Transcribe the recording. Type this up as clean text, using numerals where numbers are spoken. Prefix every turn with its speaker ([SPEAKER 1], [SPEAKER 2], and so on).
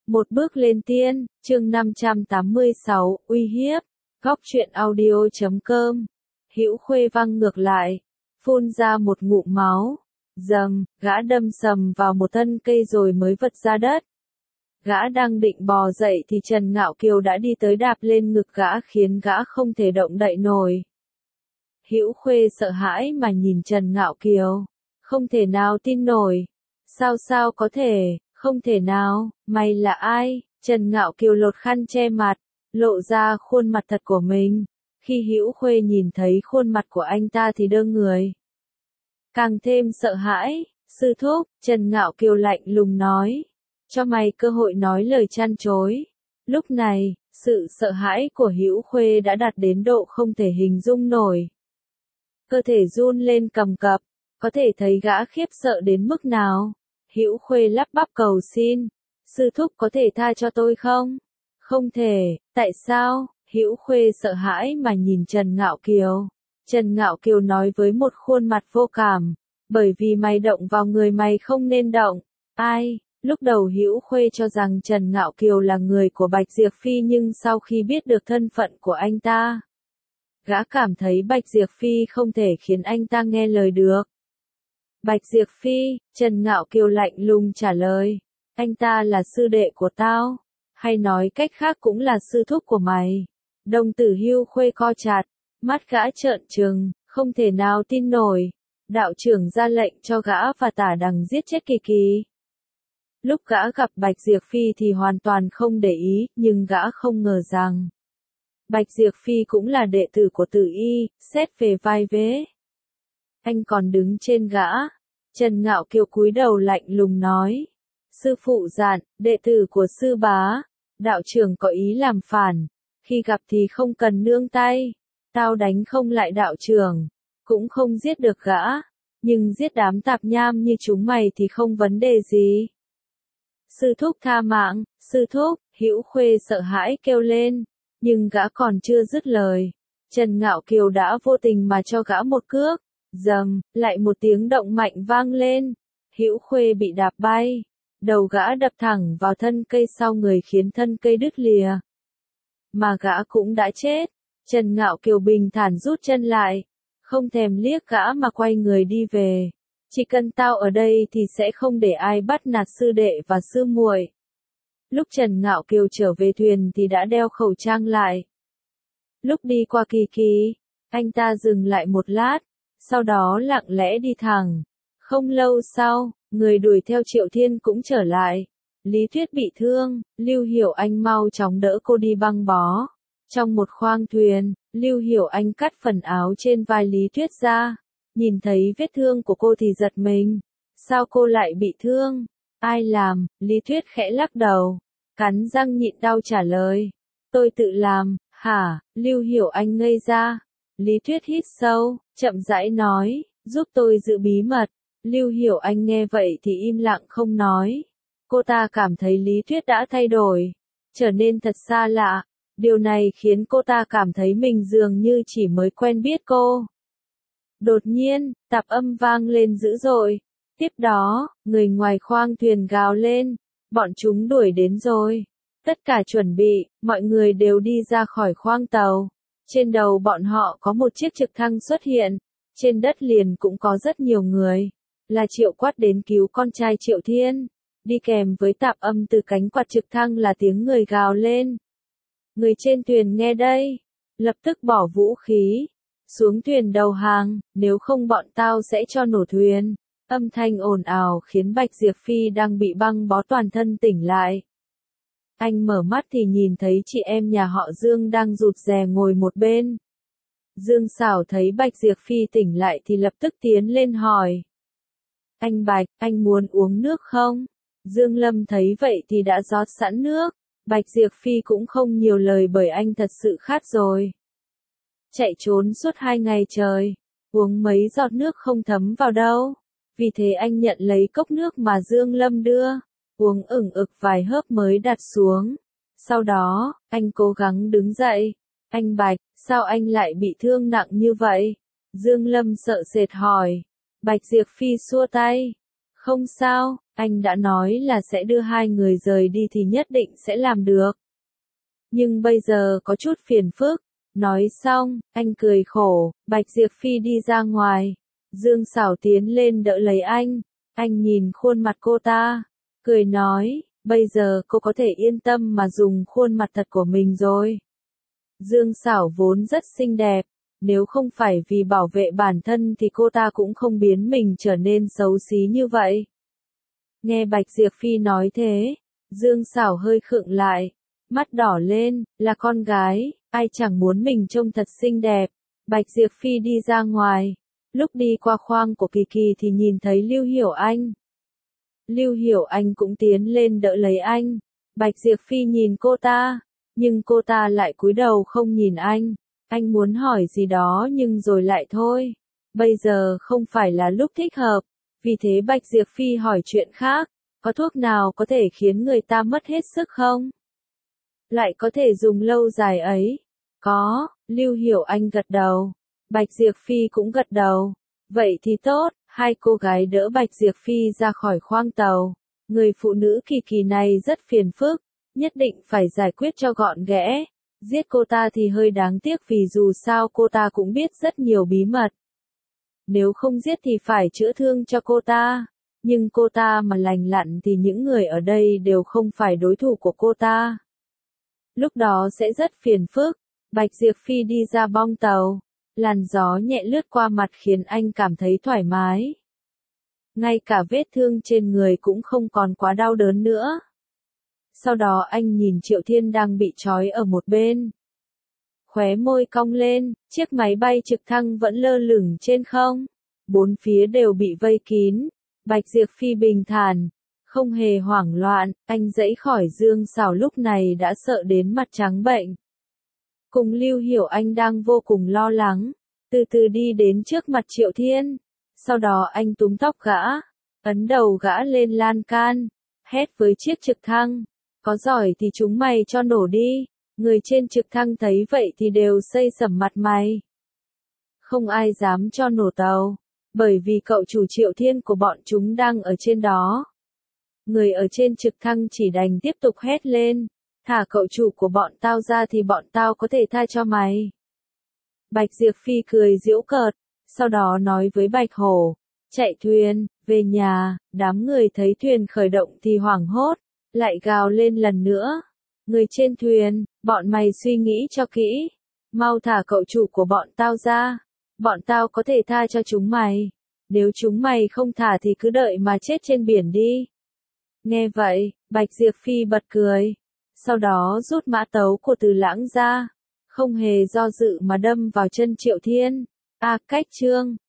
[SPEAKER 1] Một bước lên tiên, chương 586, uy hiếp. Góc truyện audio.com. Hữu Khuê văng ngược lại, phun ra một ngụm máu. Dầm, gã đâm sầm vào một thân cây rồi mới vật ra đất. Gã đang định bò dậy thì Trần Ngạo Kiều đã đi tới đạp lên ngực gã khiến gã không thể động đậy nổi. Hữu Khuê sợ hãi mà nhìn Trần Ngạo Kiều. Không thể nào tin nổi. Sao có thể, không thể nào, mày là ai? Trần Ngạo Kiều lột khăn che mặt, lộ ra khuôn mặt thật của mình. Khi Hữu Khuê nhìn thấy khuôn mặt của anh ta thì đơ người. Càng thêm sợ hãi, sư thúc, Trần Ngạo Kiều lạnh lùng nói. Cho mày cơ hội nói lời chăn chối. Lúc này, sự sợ hãi của Hữu Khuê đã đạt đến độ không thể hình dung nổi. Cơ thể run lên cầm cập, có thể thấy gã khiếp sợ đến mức nào. Hữu Khuê lắp bắp cầu xin, sư thúc có thể tha cho tôi không? Không thể, tại sao? Hữu Khuê sợ hãi mà nhìn Trần Ngạo Kiều. Trần Ngạo Kiều nói với một khuôn mặt vô cảm, bởi vì mày động vào người mày không nên động. Ai? Lúc đầu Hữu Khuê cho rằng Trần Ngạo Kiều là người của Bạch Diệp Phi nhưng sau khi biết được thân phận của anh ta, gã cảm thấy Bạch Diệp Phi không thể khiến anh ta nghe lời được. Bạch Diệp Phi, Trần Ngạo Kiều lạnh lùng trả lời, anh ta là sư đệ của tao, hay nói cách khác cũng là sư thúc của mày. Đồng tử Hữu Khuê co chặt, mắt gã trợn trừng, không thể nào tin nổi. Đạo trưởng ra lệnh cho gã và Tả Đằng giết chết Kỳ Kỳ. Lúc gã gặp Bạch Diệp Phi thì hoàn toàn không để ý, nhưng gã không ngờ rằng Bạch Diệp Phi cũng là đệ tử của Tử Y, xét về vai vế. Anh còn đứng trên gã. Trần Ngạo Kiều cúi đầu lạnh lùng nói. Sư phụ dặn, đệ tử của sư bá, đạo trưởng có ý làm phản, khi gặp thì không cần nương tay. Tao đánh không lại đạo trưởng, cũng không giết được gã, nhưng giết đám tạp nham như chúng mày thì không vấn đề gì. Sư thúc tha mạng, sư thúc, Hữu Khuê sợ hãi kêu lên, nhưng gã còn chưa dứt lời. Trần Ngạo Kiều đã vô tình mà cho gã một cước. Dầm, lại một tiếng động mạnh vang lên. Hữu Khuê bị đạp bay. Đầu gã đập thẳng vào thân cây sau người khiến thân cây đứt lìa. Mà gã cũng đã chết. Trần Ngạo Kiều bình thản rút chân lại. Không thèm liếc gã mà quay người đi về. Chỉ cần tao ở đây thì sẽ không để ai bắt nạt sư đệ và sư muội. Lúc Trần Ngạo Kiều trở về thuyền thì đã đeo khẩu trang lại. Lúc đi qua Kỳ Kỳ, anh ta dừng lại một lát. Sau đó lặng lẽ đi thẳng. Không lâu sau, người đuổi theo Triệu Thiên cũng trở lại. Lý Tuyết bị thương, Lưu Hiểu Anh mau chóng đỡ cô đi băng bó. Trong một khoang thuyền, Lưu Hiểu Anh cắt phần áo trên vai Lý Tuyết ra. Nhìn thấy vết thương của cô thì giật mình. Sao cô lại bị thương? Ai làm? Lý Tuyết khẽ lắc đầu. Cắn răng nhịn đau trả lời. Tôi tự làm. Hả? Lưu Hiểu Anh ngây ra. Lý Tuyết hít sâu, chậm rãi nói, giúp tôi giữ bí mật. Lưu Hiểu Anh nghe vậy thì im lặng không nói. Cô ta cảm thấy Lý Tuyết đã thay đổi, trở nên thật xa lạ. Điều này khiến cô ta cảm thấy mình dường như chỉ mới quen biết cô. Đột nhiên, tạp âm vang lên dữ dội. Tiếp đó, người ngoài khoang thuyền gào lên, bọn chúng đuổi đến rồi. Tất cả chuẩn bị, mọi người đều đi ra khỏi khoang tàu. Trên đầu bọn họ có một chiếc trực thăng xuất hiện. Trên đất liền cũng có rất nhiều người. Là Triệu Quát đến cứu con trai Triệu Thiên. Đi kèm với tạp âm từ cánh quạt trực thăng là tiếng người gào lên. Người trên thuyền nghe đây. Lập tức bỏ vũ khí. Xuống thuyền đầu hàng, nếu không bọn tao sẽ cho nổ thuyền. Âm thanh ồn ào khiến Bạch Diệp Phi đang bị băng bó toàn thân tỉnh lại. Anh mở mắt thì nhìn thấy chị em nhà họ Dương đang rụt rè ngồi một bên. Dương Sảo thấy Bạch Diệp Phi tỉnh lại thì lập tức tiến lên hỏi. Anh Bạch, anh muốn uống nước không? Dương Lâm thấy vậy thì đã rót sẵn nước. Bạch Diệp Phi cũng không nhiều lời bởi anh thật sự khát rồi. Chạy trốn suốt 2 ngày trời, uống mấy giọt nước không thấm vào đâu. Vì thế anh nhận lấy cốc nước mà Dương Lâm đưa. Uống ửng ực vài hớp mới đặt xuống. Sau đó, anh cố gắng đứng dậy. Anh Bạch, sao anh lại bị thương nặng như vậy? Dương Lâm sợ sệt hỏi. Bạch Diệp Phi xua tay. Không sao, anh đã nói là sẽ đưa hai người rời đi thì nhất định sẽ làm được. Nhưng bây giờ có chút phiền phức. Nói xong, anh cười khổ, Bạch Diệp Phi đi ra ngoài. Dương Sảo tiến lên đỡ lấy anh. Anh nhìn khuôn mặt cô ta, cười nói, bây giờ cô có thể yên tâm mà dùng khuôn mặt thật của mình rồi. Dương Sảo vốn rất xinh đẹp, nếu không phải vì bảo vệ bản thân thì cô ta cũng không biến mình trở nên xấu xí như vậy. Nghe Bạch Diệp Phi nói thế, Dương Sảo hơi khựng lại, mắt đỏ lên, là con gái, ai chẳng muốn mình trông thật xinh đẹp. Bạch Diệp Phi đi ra ngoài, lúc đi qua khoang của Kỳ Kỳ thì nhìn thấy Lưu Hiểu Anh. Lưu Hiểu Anh cũng tiến lên đỡ lấy anh. Bạch Diệp Phi nhìn cô ta, nhưng cô ta lại cúi đầu không nhìn anh. Anh muốn hỏi gì đó nhưng rồi lại thôi. Bây giờ không phải là lúc thích hợp, vì thế Bạch Diệp Phi hỏi chuyện khác. Có thuốc nào có thể khiến người ta mất hết sức không? Lại có thể dùng lâu dài ấy? Có, Lưu Hiểu Anh gật đầu. Bạch Diệp Phi cũng gật đầu. Vậy thì tốt, hai cô gái đỡ Bạch Diệp Phi ra khỏi khoang tàu. Người phụ nữ Kỳ Kỳ này rất phiền phức, nhất định phải giải quyết cho gọn ghẽ. Giết cô ta thì hơi đáng tiếc vì dù sao cô ta cũng biết rất nhiều bí mật. Nếu không giết thì phải chữa thương cho cô ta. Nhưng cô ta mà lành lặn thì những người ở đây đều không phải đối thủ của cô ta. Lúc đó sẽ rất phiền phức. Bạch Diệp Phi đi ra bong tàu. Làn gió nhẹ lướt qua mặt khiến anh cảm thấy thoải mái. Ngay cả vết thương trên người cũng không còn quá đau đớn nữa. Sau đó anh nhìn Triệu Thiên đang bị trói ở một bên. Khóe môi cong lên, chiếc máy bay trực thăng vẫn lơ lửng trên không. Bốn phía đều bị vây kín. Bạch Diệp Phi bình thản, không hề hoảng loạn, anh giãy khỏi Dương Sảo lúc này đã sợ đến mặt trắng bệch. Cùng Lưu Hiểu Anh đang vô cùng lo lắng, từ từ đi đến trước mặt Triệu Thiên. Sau đó anh túm tóc gã, ấn đầu gã lên lan can, hét với chiếc trực thăng. Có giỏi thì chúng mày cho nổ đi. Người trên trực thăng thấy vậy thì đều xây sẩm mặt mày. Không ai dám cho nổ tàu, bởi vì cậu chủ Triệu Thiên của bọn chúng đang ở trên đó. Người ở trên trực thăng chỉ đành tiếp tục hét lên, thả cậu chủ của bọn tao ra thì bọn tao có thể tha cho mày. Bạch Diệp Phi cười giễu cợt, sau đó nói với Bạch Hổ, chạy thuyền, về nhà. Đám người thấy thuyền khởi động thì hoảng hốt, lại gào lên lần nữa. Người trên thuyền, bọn mày suy nghĩ cho kỹ, mau thả cậu chủ của bọn tao ra, bọn tao có thể tha cho chúng mày. Nếu chúng mày không thả thì cứ đợi mà chết trên biển đi. Nghe vậy, Bạch Diệp Phi bật cười, sau đó rút mã tấu của Từ Lãng ra, không hề do dự mà đâm vào chân Triệu Thiên. Cách chương